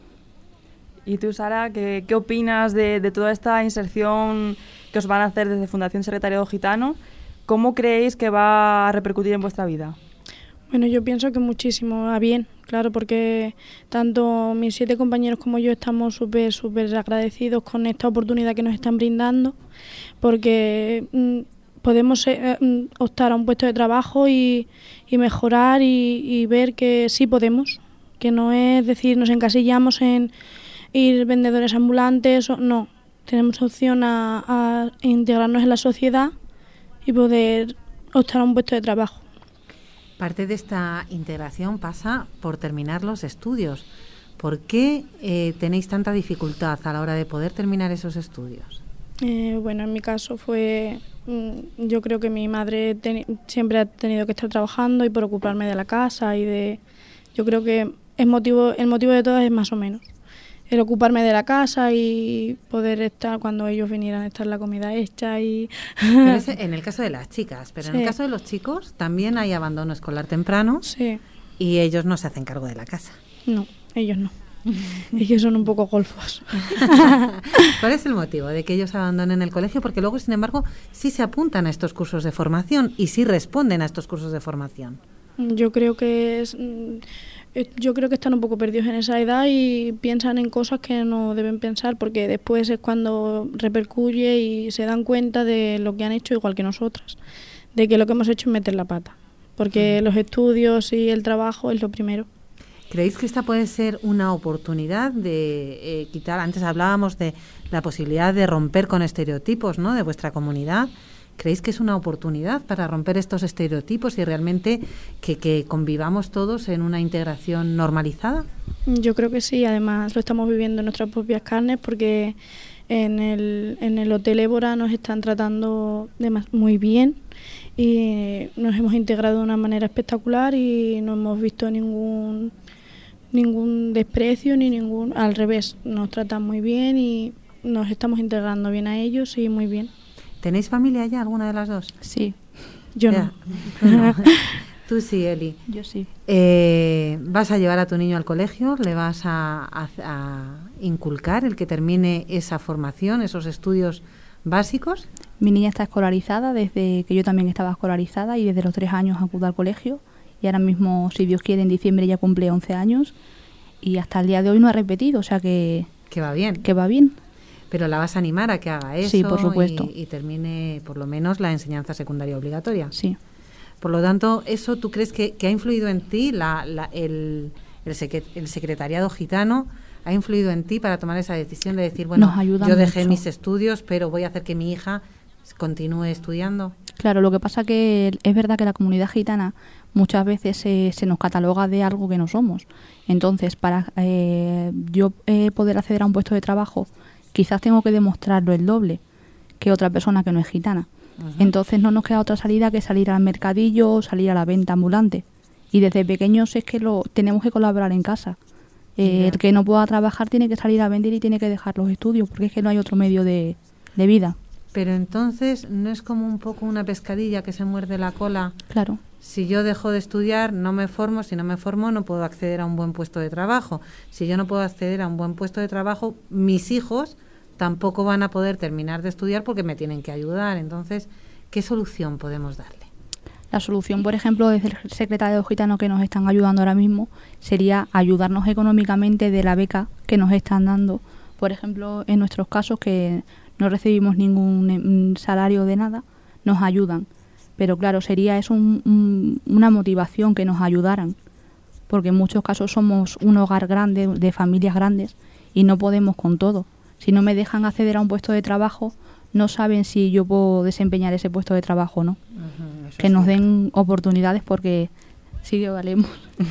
¿Y tú, Sara, qué, qué opinas de, de toda esta inserción que os van a hacer desde Fundación Secretariado Gitano? ¿Cómo creéis que va a repercutir en vuestra vida? Bueno, yo pienso que muchísimo, a bien, claro, porque tanto mis siete compañeros como yo estamos súper, súper agradecidos con esta oportunidad que nos están brindando, porque mm, podemos eh, optar a un puesto de trabajo y, y mejorar y, y ver que sí podemos, que no es decir, nos encasillamos en ir vendedores ambulantes, o, no, tenemos opción a, a integrarnos en la sociedad y poder optar a un puesto de trabajo. Parte de esta integración pasa por terminar los estudios. ¿Por qué eh, tenéis tanta dificultad a la hora de poder terminar esos estudios? Eh, bueno, en mi caso fue, mm, yo creo que mi madre ten, siempre ha tenido que estar trabajando y por ocuparme de la casa y de, yo creo que es motivo, el motivo de todo es más o menos el ocuparme de la casa y poder estar cuando ellos vinieran a estar la comida hecha y... Pero es en el caso de las chicas, pero sí. En el caso de los chicos también hay abandono escolar temprano, sí. Y ellos no se hacen cargo de la casa. No, ellos no. Ellos son un poco golfos. ¿Cuál es el motivo de que ellos abandonen el colegio? Porque luego, sin embargo, sí se apuntan a estos cursos de formación y sí responden a estos cursos de formación. Yo creo que es... Yo creo que están un poco perdidos en esa edad y piensan en cosas que no deben pensar, porque después es cuando repercuye y se dan cuenta de lo que han hecho, igual que nosotras, de que lo que hemos hecho es meter la pata, porque los estudios y el trabajo es lo primero. ¿Creéis que esta puede ser una oportunidad de eh, quitar? Antes hablábamos de la posibilidad de romper con estereotipos, ¿no?, de vuestra comunidad. ¿Creéis que es una oportunidad para romper estos estereotipos y realmente que, que convivamos todos en una integración normalizada? Yo creo que sí, además lo estamos viviendo en nuestras propias carnes, porque en el, en el Hotel Évora nos están tratando de más, muy bien y nos hemos integrado de una manera espectacular y no hemos visto ningún, ningún desprecio ni ningún... Al revés, nos tratan muy bien y nos estamos integrando bien a ellos y muy bien. ¿Tenéis familia ya, alguna de las dos? Sí. Yo ya. no. no. Tú sí, Eli. Yo sí. Eh, ¿Vas a llevar a tu niño al colegio? ¿Le vas a, a, a inculcar el que termine esa formación, esos estudios básicos? Mi niña está escolarizada desde que yo también estaba escolarizada y desde los tres años acudo al colegio. Y ahora mismo, si Dios quiere, en diciembre ya cumple once años y hasta el día de hoy no ha repetido, o sea que... Que va bien. Que va bien. Pero la vas a animar a que haga eso. Sí, por supuesto. Y, y termine por lo menos la enseñanza secundaria obligatoria. Sí. Por lo tanto, ¿eso tú crees que, que ha influido en ti? La, la, el, el, secre, el secretariado gitano ha influido en ti para tomar esa decisión de decir, bueno, yo dejé mucho. mis estudios, pero voy a hacer que mi hija continúe estudiando. Claro, lo que pasa que es verdad que la comunidad gitana muchas veces se, se nos cataloga de algo que no somos. Entonces, para eh, yo eh, poder acceder a un puesto de trabajo, quizás tengo que demostrarlo el doble que otra persona que no es gitana. Uh-huh. Entonces no nos queda otra salida que salir al mercadillo, salir a la venta ambulante. Y desde pequeños es que lo tenemos que colaborar en casa. Eh, yeah. El que no pueda trabajar tiene que salir a vender y tiene que dejar los estudios, porque es que no hay otro medio de, de vida. Pero entonces, ¿no es como un poco una pescadilla que se muerde la cola? Claro. Si yo dejo de estudiar, no me formo. Si no me formo, no puedo acceder a un buen puesto de trabajo. Si yo no puedo acceder a un buen puesto de trabajo, mis hijos tampoco van a poder terminar de estudiar porque me tienen que ayudar. Entonces, ¿qué solución podemos darle? La solución, por ejemplo, desde el secretariado gitano que nos están ayudando ahora mismo, sería ayudarnos económicamente de la beca que nos están dando. Por ejemplo, en nuestros casos, que no recibimos ningún salario de nada, nos ayudan. Pero claro, sería eso un, un, una motivación que nos ayudaran. porque en muchos casos somos un hogar grande, de familias grandes, y no podemos con todo. Si no me dejan acceder a un puesto de trabajo, no saben si yo puedo desempeñar ese puesto de trabajo o no. Uh-huh, que nos den oportunidades, porque sí que valemos.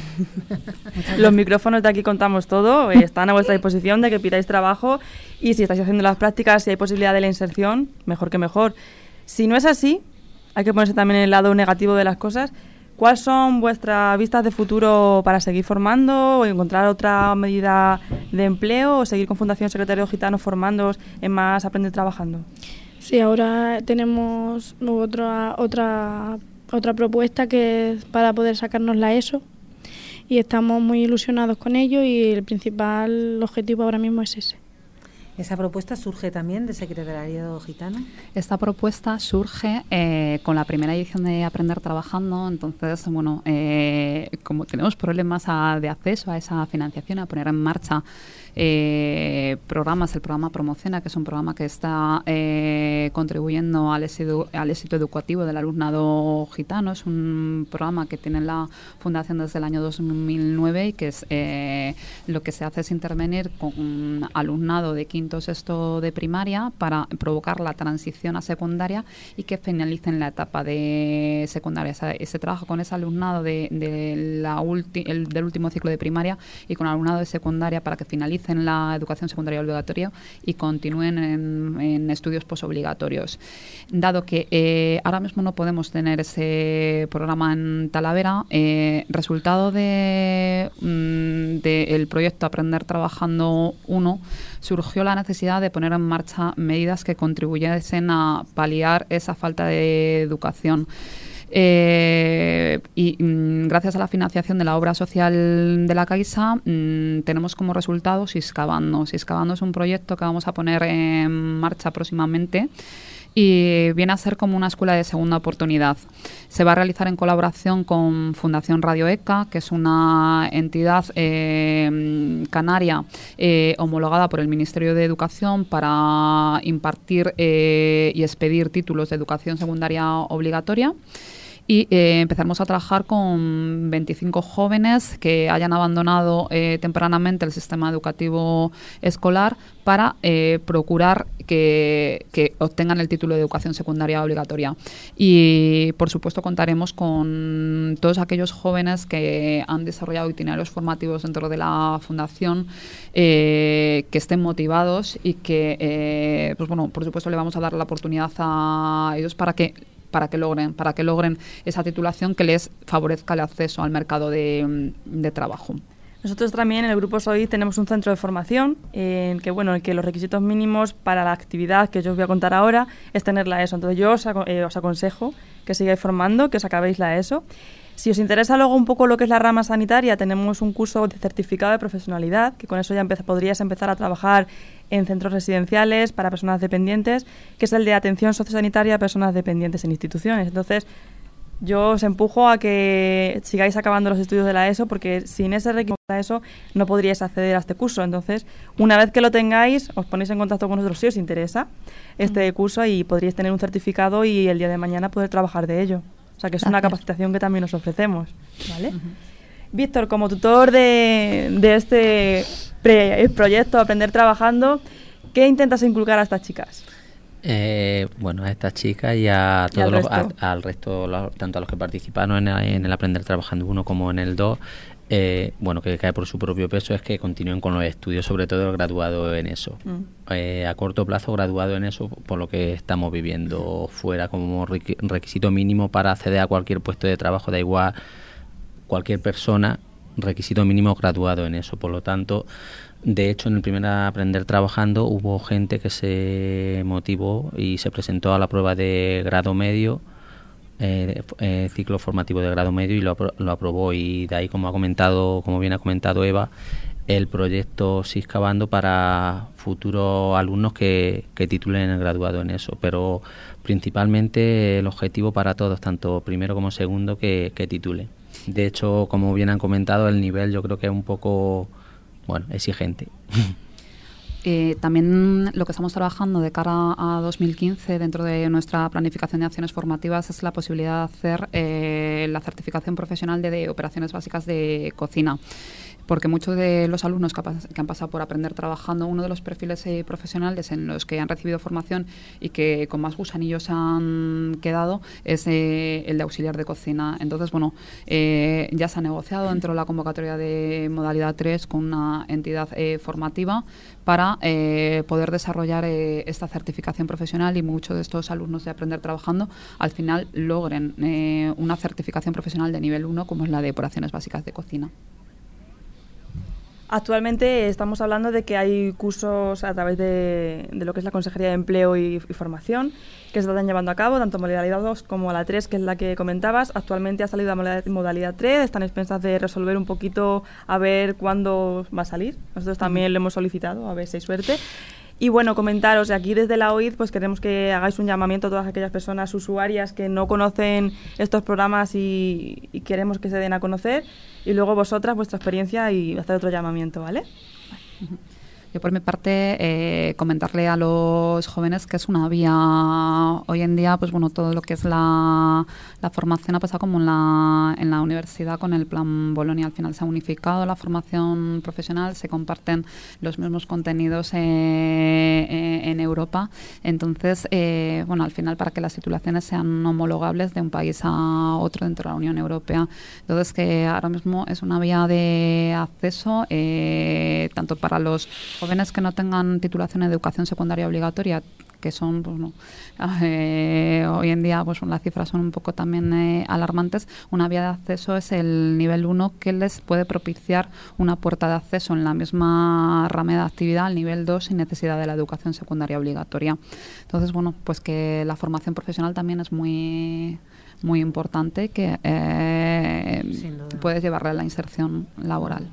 Los micrófonos de aquí contamos todo, eh, están a vuestra disposición de que pidáis trabajo, y si estáis haciendo las prácticas, si hay posibilidad de la inserción, mejor que mejor. Si no es así, hay que ponerse también en el lado negativo de las cosas. ¿Cuáles son vuestras vistas de futuro para seguir formando o encontrar otra medida de empleo o seguir con Fundación Secretariado Gitano formándoos en más Aprender Trabajando? Sí, ahora tenemos otra otra otra propuesta que es para poder sacarnos la ESO, y estamos muy ilusionados con ello, y el principal objetivo ahora mismo es ese. ¿Esa propuesta surge también de Secretariado Gitano? Esta propuesta surge eh, con la primera edición de Aprender Trabajando. Entonces, bueno, eh, como tenemos problemas a, de acceso a esa financiación, a poner en marcha eh, programas, el programa Promociona, que es un programa que está eh, contribuyendo al éxito, al éxito educativo del alumnado gitano. Es un programa que tiene la Fundación desde el año dos mil nueve, y que es eh, lo que se hace es intervenir con un alumnado de quinto sexto de primaria para provocar la transición a secundaria y que finalicen la etapa de secundaria. O sea, ese trabajo con ese alumnado de, de la ulti, el, del último ciclo de primaria y con alumnado de secundaria para que finalicen la educación secundaria obligatoria y continúen en, en estudios posobligatorios. Dado que eh, ahora mismo no podemos tener ese programa en Talavera, eh, resultado de, mm, de el proyecto Aprender Trabajando uno, surgió la necesidad de poner en marcha medidas que contribuyesen a paliar esa falta de educación. Eh, y mm, gracias a la financiación de la obra social de la Caixa mm, tenemos como resultado Siscavando. Siscavando es un proyecto que vamos a poner en marcha próximamente, y viene a ser como una escuela de segunda oportunidad. Se va a realizar en colaboración con Fundación Radio ECA, que es una entidad eh, canaria eh, homologada por el Ministerio de Educación para impartir eh, y expedir títulos de educación secundaria obligatoria. Y eh, empezamos a trabajar con veinticinco jóvenes que hayan abandonado eh, tempranamente el sistema educativo escolar para eh, procurar que, que obtengan el título de educación secundaria obligatoria. Y, por supuesto, contaremos con todos aquellos jóvenes que han desarrollado itinerarios formativos dentro de la Fundación, eh, que estén motivados y que, eh, pues bueno, por supuesto, le vamos a dar la oportunidad a ellos para que para que logren, para que logren esa titulación que les favorezca el acceso al mercado de, de trabajo. Nosotros también en el Grupo SOI tenemos un centro de formación en que, bueno, en que los requisitos mínimos para la actividad que yo os voy a contar ahora es tener la ESO. Entonces yo os, eh, os aconsejo que sigáis formando, que os acabéis la ESO. Si os interesa luego un poco lo que es la rama sanitaria, tenemos un curso de certificado de profesionalidad, que con eso ya empe- podrías empezar a trabajar en centros residenciales para personas dependientes, que es el de atención sociosanitaria a personas dependientes en instituciones. Entonces, yo os empujo a que sigáis acabando los estudios de la ESO, porque sin ese requisito de la ESO no podríais acceder a este curso. Entonces, una vez que lo tengáis, os ponéis en contacto con nosotros si os interesa este mm. curso, y podríais tener un certificado y el día de mañana poder trabajar de ello. O sea, que es Gracias. Una capacitación que también os ofrecemos, ¿vale? Uh-huh. Víctor, como tutor de, de este pre- proyecto Aprender Trabajando, ¿qué intentas inculcar a estas chicas? Eh, bueno, a estas chicas y a todos ¿Y al los, resto? a, al resto, la, tanto a los que participaron en, en el Aprender Trabajando uno como en el dos, eh, bueno, que cae por su propio peso, es que continúen con los estudios, sobre todo el graduado en eso. Mm. Eh, a corto plazo, graduado en eso, por lo que estamos viviendo fuera como requisito mínimo para acceder a cualquier puesto de trabajo, da igual cualquier persona, requisito mínimo graduado en eso. Por lo tanto, de hecho, en el primer Aprender Trabajando hubo gente que se motivó y se presentó a la prueba de grado medio, eh, eh, ciclo formativo de grado medio, y lo, apro- lo aprobó. Y de ahí, como ha comentado, como bien ha comentado Eva, el proyecto Siscavando para futuros alumnos que, que titulen el graduado en eso. Pero principalmente el objetivo para todos, tanto primero como segundo, que, que titulen. De hecho, como bien han comentado, el nivel yo creo que es un poco, bueno, exigente. Eh, también lo que estamos trabajando de cara a dos mil quince dentro de nuestra planificación de acciones formativas es la posibilidad de hacer eh, la certificación profesional de, de operaciones básicas de cocina. Porque muchos de los alumnos que, que han pasado por Aprender Trabajando, uno de los perfiles eh, profesionales en los que han recibido formación y que con más gusanillos han quedado es eh, el de auxiliar de cocina. Entonces, bueno, eh, ya se ha negociado dentro de la convocatoria de modalidad tres con una entidad eh, formativa para eh, poder desarrollar eh, esta certificación profesional y muchos de estos alumnos de Aprender Trabajando al final logren eh, una certificación profesional de nivel uno como es la de operaciones básicas de cocina. Actualmente estamos hablando de que hay cursos a través de, de lo que es la Consejería de Empleo y, y Formación que se están llevando a cabo, tanto modalidad dos como la tres, que es la que comentabas. Actualmente ha salido la modalidad, modalidad tres, están a expensas de resolver un poquito a ver cuándo va a salir. Nosotros también lo hemos solicitado, a ver si hay suerte. Y bueno, comentaros, aquí desde la O I D pues queremos que hagáis un llamamiento a todas aquellas personas usuarias que no conocen estos programas y, y queremos que se den a conocer, y luego vosotras, vuestra experiencia y hacer otro llamamiento, ¿vale? Yo por mi parte eh, comentarle a los jóvenes que es una vía hoy en día, pues bueno, todo lo que es la, la formación ha pasado como en la, en la universidad con el plan Bolonia. Al final se ha unificado la formación profesional, se comparten los mismos contenidos eh, eh, en Europa. Entonces, eh, bueno, al final para que las titulaciones sean homologables de un país a otro dentro de la Unión Europea. Entonces, que ahora mismo es una vía de acceso eh, tanto para los jóvenes que no tengan titulación en educación secundaria obligatoria, que son, pues no, eh, hoy en día pues las cifras son un poco también eh, alarmantes. Una vía de acceso es el nivel uno, que les puede propiciar una puerta de acceso en la misma rama de actividad al nivel dos sin necesidad de la educación secundaria obligatoria. Entonces, bueno, pues que la formación profesional también es muy muy importante, que eh, puedes llevarle a la inserción laboral.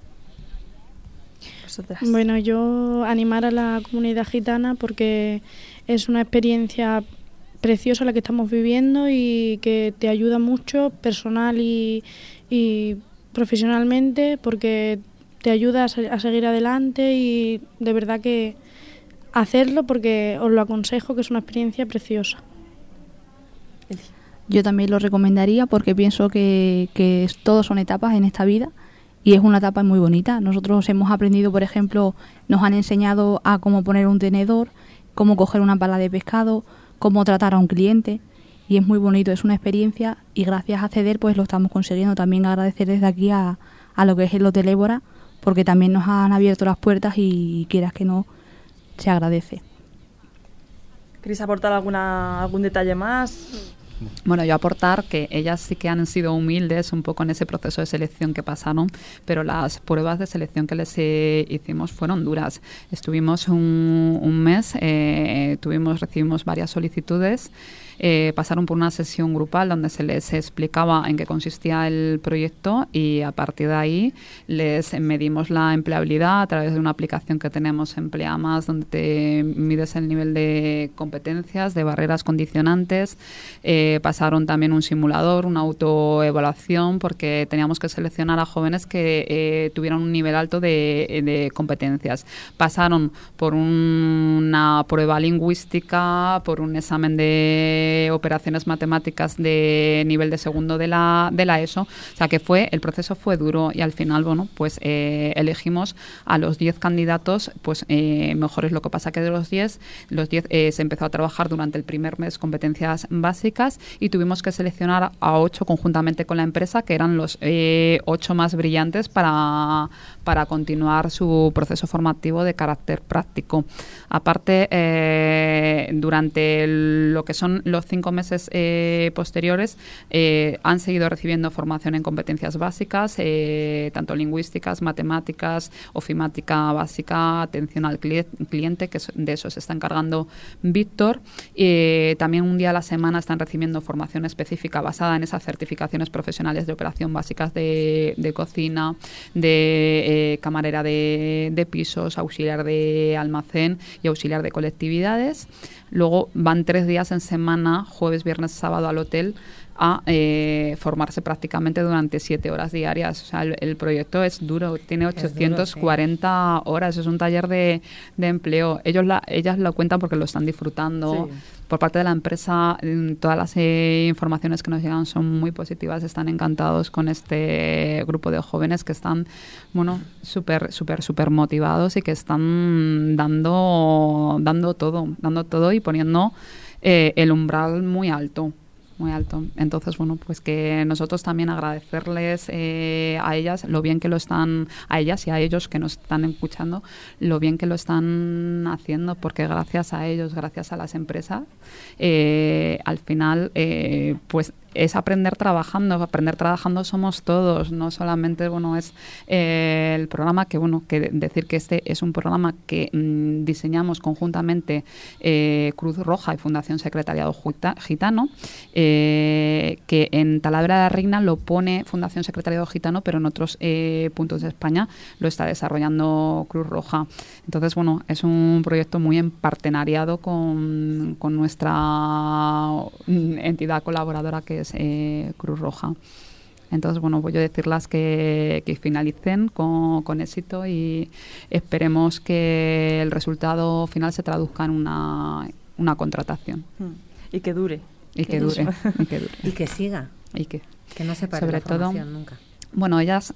Bueno, yo animar a la comunidad gitana porque es una experiencia preciosa la que estamos viviendo y que te ayuda mucho personal y, y profesionalmente, porque te ayuda a, se- a seguir adelante, y de verdad que hacerlo porque os lo aconsejo, que es una experiencia preciosa. Yo también lo recomendaría porque pienso que, que todos son etapas en esta vida. Y es una etapa muy bonita. Nosotros hemos aprendido, por ejemplo, nos han enseñado a cómo poner un tenedor, cómo coger una pala de pescado, cómo tratar a un cliente. Y es muy bonito, es una experiencia, y gracias a CEDER pues lo estamos consiguiendo. También agradecer desde aquí a, a lo que es el Hotel Évora, porque también nos han abierto las puertas y quieras que no, se agradece. ¿Queréis aportar alguna, algún detalle más? Bueno, yo aportar que ellas sí que han sido humildes un poco en ese proceso de selección que pasaron, pero las pruebas de selección que les eh, hicimos fueron duras. Estuvimos un, un mes, eh, tuvimos, recibimos varias solicitudes. Eh, pasaron por una sesión grupal donde se les explicaba en qué consistía el proyecto, y a partir de ahí les medimos la empleabilidad a través de una aplicación que tenemos, Emplea Más, donde te mides el nivel de competencias, de barreras condicionantes. Eh, pasaron también un simulador, una autoevaluación, porque teníamos que seleccionar a jóvenes que eh, tuvieran un nivel alto de, de competencias. Pasaron por un, una prueba lingüística, por un examen de operaciones matemáticas de nivel de segundo de la de la ESO, o sea que fue el proceso fue duro, y al final, bueno, pues eh, elegimos a los diez candidatos pues eh, mejores. Lo que pasa que de los diez, los diez eh, se empezó a trabajar durante el primer mes competencias básicas, y tuvimos que seleccionar a ocho conjuntamente con la empresa, que eran los eh, ocho más brillantes para, para continuar su proceso formativo de carácter práctico. Aparte, eh, durante el, lo que son los cinco meses eh, posteriores, eh, han seguido recibiendo formación en competencias básicas, eh, tanto lingüísticas, matemáticas, ofimática básica, atención al cliente, que de eso se está encargando Víctor. Eh, también un día a la semana están recibiendo formación específica basada en esas certificaciones profesionales de operación básicas de, de cocina, de eh, camarera de, de pisos, auxiliar de almacén y auxiliar de colectividades. Luego van tres días en semana, jueves, viernes, sábado, al hotel a eh, formarse prácticamente durante siete horas diarias. O sea, el, el proyecto es duro, tiene ochocientas cuarenta sí. horas, es un taller de, de empleo. Ellos la, ellas lo cuentan porque lo están disfrutando. Sí. Por parte de la empresa, todas las eh, informaciones que nos llegan son muy positivas. Están encantados con este grupo de jóvenes que están, bueno, súper, súper, súper motivados y que están dando, dando todo, dando todo y poniendo eh, el umbral muy alto. Muy alto. Entonces, bueno, pues que nosotros también agradecerles eh, a ellas lo bien que lo están, a ellas y a ellos que nos están escuchando, lo bien que lo están haciendo, porque gracias a ellos, gracias a las empresas, eh, al final, eh, pues es aprender trabajando. Aprender trabajando somos todos, no solamente, bueno, es eh, el programa que, bueno, que decir que este es un programa que mmm, diseñamos conjuntamente eh, Cruz Roja y Fundación Secretariado Gitano, eh, que en Talavera de la Reina lo pone Fundación Secretariado Gitano, pero en otros eh, puntos de España lo está desarrollando Cruz Roja. Entonces, bueno, es un proyecto muy en partenariado con, con nuestra entidad colaboradora, que es Eh, Cruz Roja. Entonces, bueno, voy a decirles que, que finalicen con, con éxito y esperemos que el resultado final se traduzca en una, una contratación. Y que dure. Y que dure. Y que dure. Y que siga. Y que, que no se pare la formación nunca. Bueno, ellas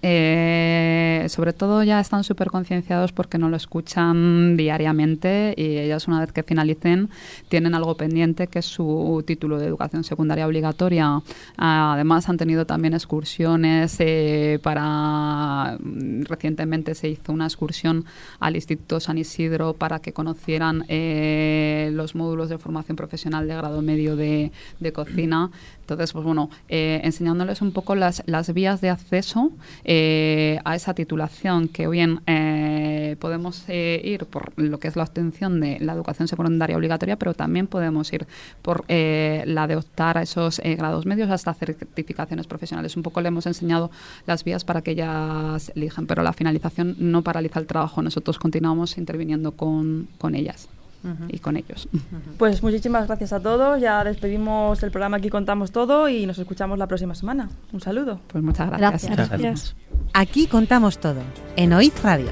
eh, sobre todo ya están súper concienciados porque no lo escuchan diariamente y ellas una vez que finalicen tienen algo pendiente que es su título de educación secundaria obligatoria. Además han tenido también excursiones eh, para... Recientemente se hizo una excursión al Instituto San Isidro para que conocieran eh, los módulos de formación profesional de grado medio de, de cocina. Entonces, pues bueno, eh, enseñándoles un poco las, las vías de acceso eh, a esa titulación, que bien eh, podemos eh, ir por lo que es la obtención de la educación secundaria obligatoria, pero también podemos ir por eh, la de optar a esos eh, grados medios hasta certificaciones profesionales. Un poco le hemos enseñado las vías para que ellas elijan, pero la finalización no paraliza el trabajo. Nosotros continuamos interviniendo con, con ellas. Uh-huh. Y con ellos. Uh-huh. Pues muchísimas gracias a todos. Ya despedimos el programa, aquí contamos todo y nos escuchamos la próxima semana. Un saludo. Pues muchas gracias. Gracias. gracias. Aquí contamos todo en O I D Radio.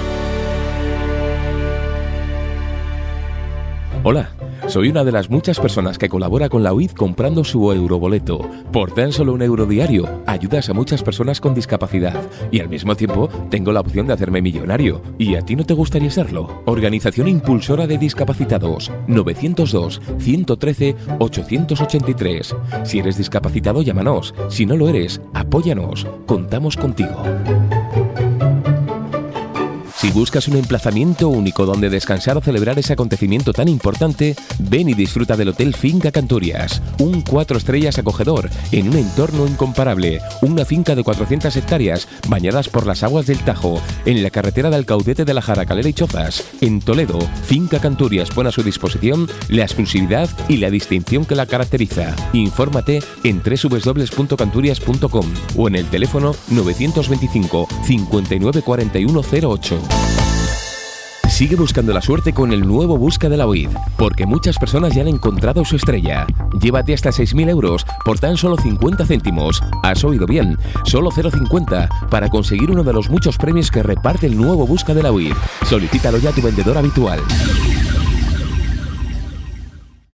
Hola, soy una de las muchas personas que colabora con la O I D comprando su euroboleto. Por tan solo un euro diario, ayudas a muchas personas con discapacidad y al mismo tiempo tengo la opción de hacerme millonario. ¿Y a ti no te gustaría serlo? Organización Impulsora de Discapacitados, nueve cero dos, uno uno tres, ocho ocho tres. Si eres discapacitado, llámanos. Si no lo eres, apóyanos. Contamos contigo. Si buscas un emplazamiento único donde descansar o celebrar ese acontecimiento tan importante, ven y disfruta del Hotel Finca Cantorias, un cuatro estrellas acogedor en un entorno incomparable, una finca de cuatrocientas hectáreas bañadas por las aguas del Tajo, en la carretera de Alcaudete de la Jaracalera y Chozas. En Toledo, Finca Cantorias pone a su disposición la exclusividad y la distinción que la caracteriza. Infórmate en doble u doble u doble u punto canturias punto com o en el teléfono nueve dos cinco, cinco nueve cuatro uno cero ocho. Sigue buscando la suerte con el nuevo Busca de la O I D, porque muchas personas ya han encontrado su estrella. Llévate hasta seis mil euros por tan solo cincuenta céntimos. Has oído bien, solo cero coma cincuenta para conseguir uno de los muchos premios que reparte el nuevo Busca de la O I D. Solicítalo ya a tu vendedor habitual.